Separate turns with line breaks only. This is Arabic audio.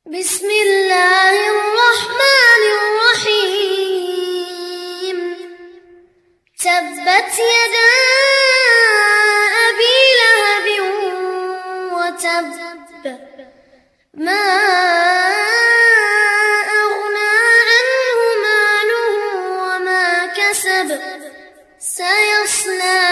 بسم الله الرحمن الرحيم. تبت يدا أبي لهب وتب، ما أغنى عنه ماله وما كسب، سيصلى